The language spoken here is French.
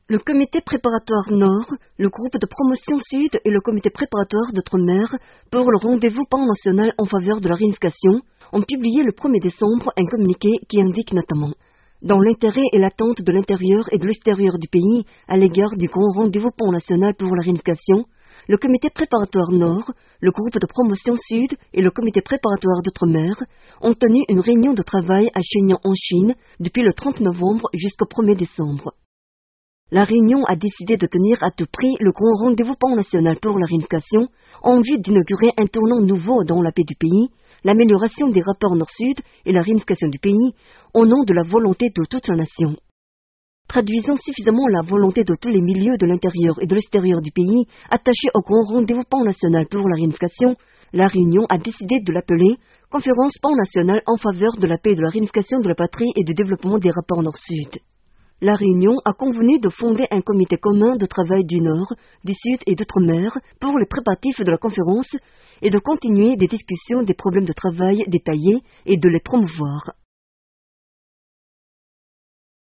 Le comité préparatoire Nord, le groupe de promotion Sud et le comité préparatoire d'Outre-mer pour le rendez-vous pan-national en faveur de la réunification ont publié le 1er décembre un communiqué qui indique notamment dans l'intérêt et l'attente de l'intérieur et de l'extérieur du pays à l'égard du grand rendez-vous pan-national pour la réunification, le comité préparatoire Nord, le groupe de promotion Sud et le comité préparatoire d'Outre-mer ont tenu une réunion de travail à Shenyang en Chine depuis le 30 novembre jusqu'au 1er décembre. La réunion a décidé de tenir à tout prix le grand rendez-vous pan-national pour la réunification en vue d'inaugurer un tournant nouveau dans la paix du pays, l'amélioration des rapports Nord-Sud et la réunification du pays au nom de la volonté de toute la nation. Traduisant suffisamment la volonté de tous les milieux de l'intérieur et de l'extérieur du pays attachés au grand rendez-vous pan-national pour la réunification, la réunion a décidé de l'appeler Conférence pan-nationale en faveur de la paix et de la réunification de la patrie et du développement des rapports Nord-Sud. La réunion a convenu de fonder un comité commun de travail du Nord, du Sud et d'Outre-mer pour les préparatifs de la conférence et de continuer des discussions des problèmes de travail détaillés et de les promouvoir.